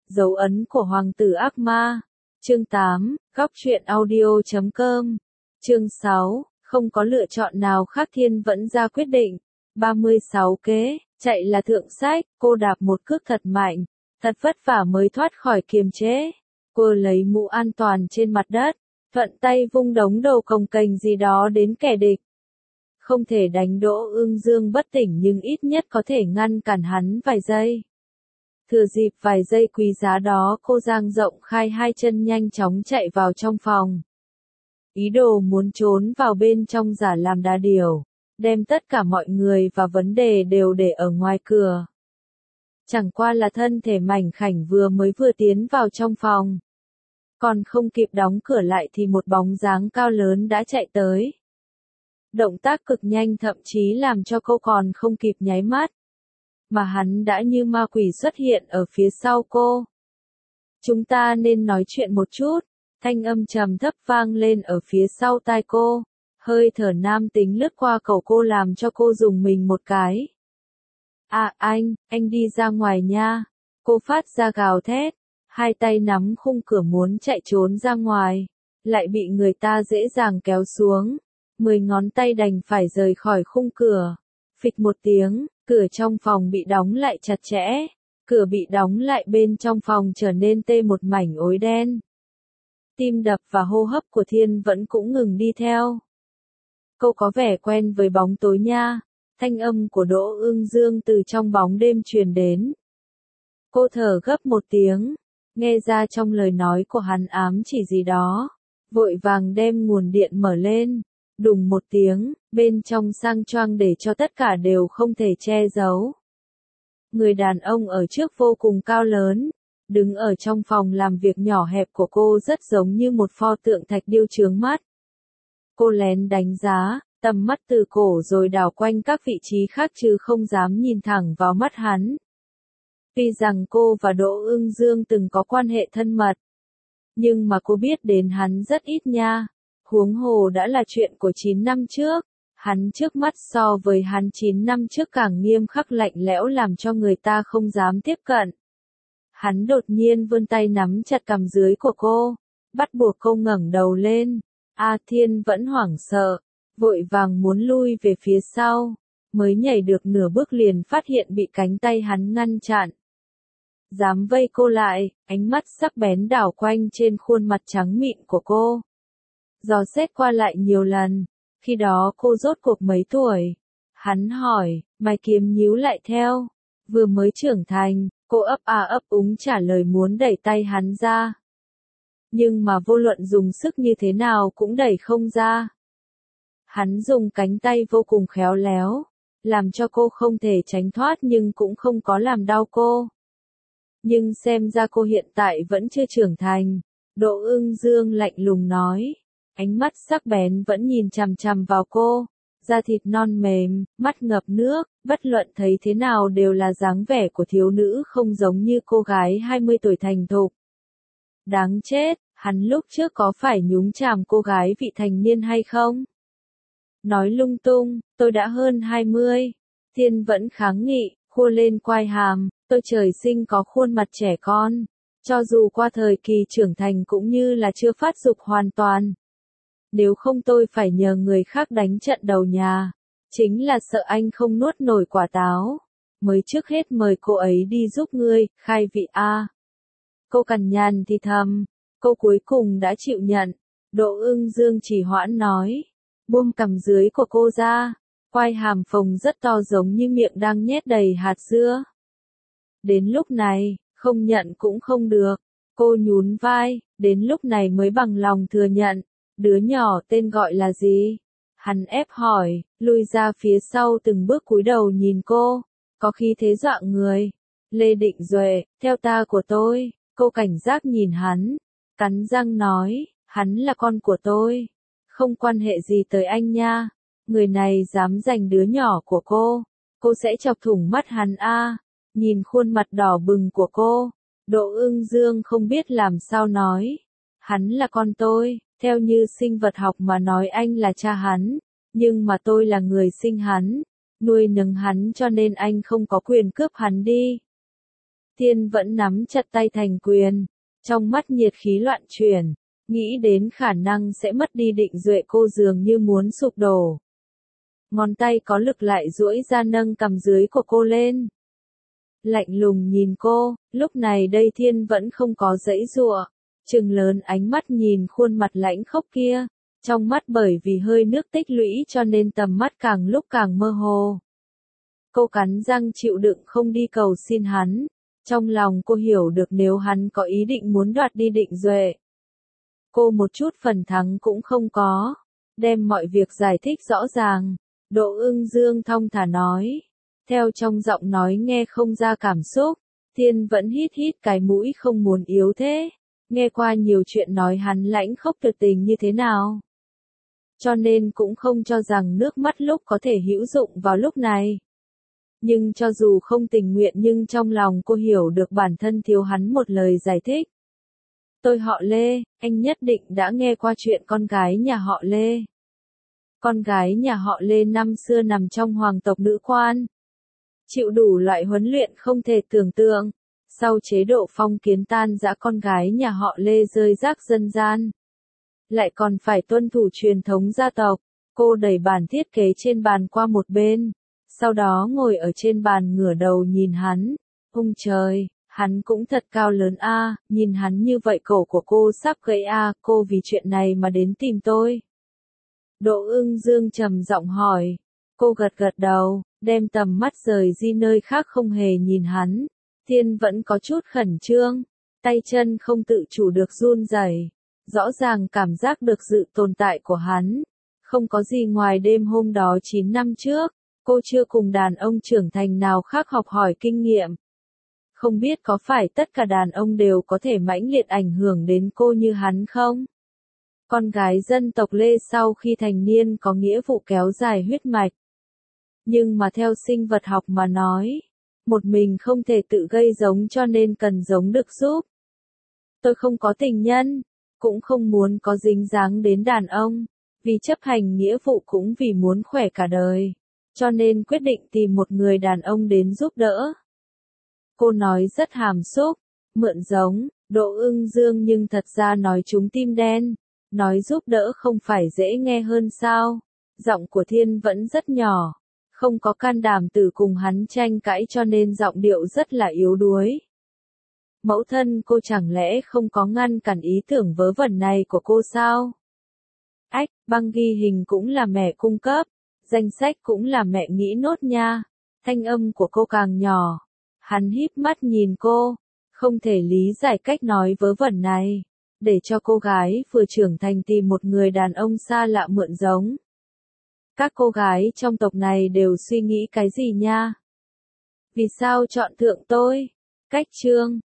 Dấu ấn của hoàng tử ác ma. Chương 8, góc truyện audio.com. Chương 6, không có lựa chọn nào khác, Thiên vẫn ra quyết định. 36 kế, chạy là thượng sách, cô đạp một cước thật mạnh, thật vất vả mới thoát khỏi kiềm chế. Cô lấy mũ an toàn trên mặt đất, thuận tay vung đống đầu cồng kềnh gì đó đến kẻ địch. Không thể đánh Đỗ Ưng Dương bất tỉnh nhưng ít nhất có thể ngăn cản hắn vài giây. Thừa dịp vài giây quý giá đó, cô dang rộng khai hai chân nhanh chóng chạy vào trong phòng. Ý đồ muốn trốn vào bên trong giả làm đà điểu, đem tất cả mọi người và vấn đề đều để ở ngoài cửa. Chẳng qua là thân thể mảnh khảnh vừa tiến vào trong phòng. Còn không kịp đóng cửa lại thì một bóng dáng cao lớn đã chạy tới. Động tác cực nhanh, thậm chí làm cho cô còn không kịp nháy mắt. Mà hắn đã như ma quỷ xuất hiện ở phía sau cô. Chúng ta nên nói chuyện một chút, thanh âm trầm thấp vang lên ở phía sau tai cô. Hơi thở nam tính lướt qua cổ cô làm cho cô rùng mình một cái. À anh đi ra ngoài nha. Cô phát ra gào thét, hai tay nắm khung cửa muốn chạy trốn ra ngoài, lại bị người ta dễ dàng kéo xuống. 10 ngón tay đành phải rời khỏi khung cửa. Phịch một tiếng, cửa trong phòng bị đóng lại chặt chẽ. Cửa bị đóng lại, bên trong phòng trở nên tê một mảnh ối đen. Tim đập và hô hấp của Thiên vẫn cũng ngừng đi theo. Cô có vẻ quen với bóng tối nha. Thanh âm của Đỗ Ưng Dương từ trong bóng đêm truyền đến. Cô thở gấp một tiếng, nghe ra trong lời nói của hắn ám chỉ gì đó. Vội vàng đem nguồn điện mở lên. Đùng một tiếng, bên trong sang choang để cho tất cả đều không thể che giấu. Người đàn ông ở trước vô cùng cao lớn, đứng ở trong phòng làm việc nhỏ hẹp của cô rất giống như một pho tượng thạch điêu chướng mắt. Cô lén đánh giá, tầm mắt từ cổ rồi đảo quanh các vị trí khác chứ không dám nhìn thẳng vào mắt hắn. Tuy rằng cô và Đỗ Ưng Dương từng có quan hệ thân mật, nhưng mà cô biết đến hắn rất ít nha. Huống hồ đã là chuyện của 9 năm trước, hắn trước mắt so với hắn 9 năm trước càng nghiêm khắc lạnh lẽo làm cho người ta không dám tiếp cận. Hắn đột nhiên vươn tay nắm chặt cằm dưới của cô, bắt buộc cô ngẩng đầu lên. Thiên vẫn hoảng sợ, vội vàng muốn lui về phía sau, mới nhảy được nửa bước liền phát hiện bị cánh tay hắn ngăn chặn. Dám vây cô lại, ánh mắt sắc bén đảo quanh trên khuôn mặt trắng mịn của cô. Dò xét qua lại nhiều lần, khi đó cô rốt cuộc mấy tuổi? Hắn hỏi, mày kiếm nhíu lại theo. Vừa mới trưởng thành, cô ấp úng trả lời muốn đẩy tay hắn ra. Nhưng mà vô luận dùng sức như thế nào cũng đẩy không ra. Hắn dùng cánh tay vô cùng khéo léo, làm cho cô không thể tránh thoát nhưng cũng không có làm đau cô. Nhưng xem ra cô hiện tại vẫn chưa trưởng thành, Đỗ Ưng Dương lạnh lùng nói. Ánh mắt sắc bén vẫn nhìn chằm chằm vào cô, da thịt non mềm, mắt ngập nước, bất luận thấy thế nào đều là dáng vẻ của thiếu nữ không giống như cô gái 20 tuổi thành thục. Đáng chết, hắn lúc trước có phải nhúng chàm cô gái vị thành niên hay không? Nói lung tung, tôi đã hơn 20. Thiên vẫn kháng nghị, khua lên quai hàm, tôi trời sinh có khuôn mặt trẻ con. Cho dù qua thời kỳ trưởng thành cũng như là chưa phát dục hoàn toàn. Nếu không tôi phải nhờ người khác đánh trận đầu nhà. Chính là sợ anh không nuốt nổi quả táo. Mới trước hết mời cô ấy đi giúp ngươi, khai vị a. Cô cằn nhằn thì thầm. Cô cuối cùng đã chịu nhận. Đỗ Ưng Dương chỉ hoãn nói. Buông cằm dưới của cô ra. Quai hàm phồng rất to giống như miệng đang nhét đầy hạt dưa. Đến lúc này, không nhận cũng không được. Cô nhún vai, đến lúc này mới bằng lòng thừa nhận. Đứa nhỏ tên gọi là gì? Hắn ép hỏi, lùi ra phía sau từng bước cúi đầu nhìn cô, có khí thế dọa người. Lê Định Duệ, theo ta của tôi. Cô cảnh giác nhìn hắn, cắn răng nói, hắn là con của tôi, không quan hệ gì tới anh nha. Người này dám giành đứa nhỏ của cô sẽ chọc thủng mắt hắn a. Nhìn khuôn mặt đỏ bừng của cô, Đỗ Ưng Dương không biết làm sao nói. Hắn là con tôi. Theo như sinh vật học mà nói anh là cha hắn, nhưng mà tôi là người sinh hắn, nuôi nấng hắn cho nên anh không có quyền cướp hắn đi. Thiên vẫn nắm chặt tay thành quyền, trong mắt nhiệt khí loạn chuyển, nghĩ đến khả năng sẽ mất đi định duệ cô dường như muốn sụp đổ. Ngón tay có lực lại duỗi ra nâng cằm dưới của cô lên. Lạnh lùng nhìn cô, lúc này đây Thiên vẫn không có giãy giụa, trừng lớn ánh mắt nhìn khuôn mặt lãnh khốc kia, trong mắt bởi vì hơi nước tích lũy cho nên tầm mắt càng lúc càng mơ hồ. Cô cắn răng chịu đựng không đi cầu xin hắn, trong lòng cô hiểu được nếu hắn có ý định muốn đoạt đi định duệ, cô một chút phần thắng cũng không có, đem mọi việc giải thích rõ ràng. Đỗ Ưng Dương thong thả nói, theo trong giọng nói nghe không ra cảm xúc. Thiên vẫn hít hít cái mũi không muốn yếu thế, nghe qua nhiều chuyện nói hắn lãnh khốc tuyệt tình như thế nào, cho nên cũng không cho rằng nước mắt lúc có thể hữu dụng vào lúc này. Nhưng cho dù không tình nguyện nhưng trong lòng cô hiểu được bản thân thiếu hắn một lời giải thích. Tôi họ Lê, anh nhất định đã nghe qua chuyện con gái nhà họ Lê. Con gái nhà họ Lê năm xưa nằm trong hoàng tộc nữ quan, chịu đủ loại huấn luyện không thể tưởng tượng. Sau chế độ phong kiến tan rã con gái nhà họ Lê rơi rác dân gian, lại còn phải tuân thủ truyền thống gia tộc. Cô đẩy bản thiết kế trên bàn qua một bên, sau đó ngồi ở trên bàn ngửa đầu nhìn hắn. Ôi trời, hắn cũng thật cao lớn a, nhìn hắn như vậy cổ của cô sắp gãy a, cô vì chuyện này mà đến tìm tôi. Đỗ Ưng Dương trầm giọng hỏi, cô gật gật đầu, đem tầm mắt rời đi nơi khác không hề nhìn hắn. Thiên vẫn có chút khẩn trương, tay chân không tự chủ được run rẩy, rõ ràng cảm giác được sự tồn tại của hắn. Không có gì ngoài đêm hôm đó 9 năm trước, cô chưa cùng đàn ông trưởng thành nào khác học hỏi kinh nghiệm. Không biết có phải tất cả đàn ông đều có thể mãnh liệt ảnh hưởng đến cô như hắn không? Con gái dân tộc Lê sau khi thành niên có nghĩa vụ kéo dài huyết mạch. Nhưng mà theo sinh vật học mà nói, một mình không thể tự gây giống cho nên cần giống được giúp. Tôi không có tình nhân, cũng không muốn có dính dáng đến đàn ông, vì chấp hành nghĩa vụ cũng vì muốn khỏe cả đời, cho nên quyết định tìm một người đàn ông đến giúp đỡ. Cô nói rất hàm xúc, mượn giống, Đỗ Ưng Dương nhưng thật ra nói trúng tim đen, nói giúp đỡ không phải dễ nghe hơn sao? Giọng của Thiên vẫn rất nhỏ, không có can đảm từ cùng hắn tranh cãi cho nên giọng điệu rất là yếu đuối. Mẫu thân cô chẳng lẽ không có ngăn cản ý tưởng vớ vẩn này của cô sao? Ách, băng ghi hình cũng là mẹ cung cấp, danh sách cũng là mẹ nghĩ nốt nha. Thanh âm của cô càng nhỏ. Hắn híp mắt nhìn cô, không thể lý giải cách nói vớ vẩn này, để cho cô gái vừa trưởng thành tìm một người đàn ông xa lạ mượn giống. Các cô gái trong tộc này đều suy nghĩ cái gì nha? Vì sao chọn thượng tôi? Cách chương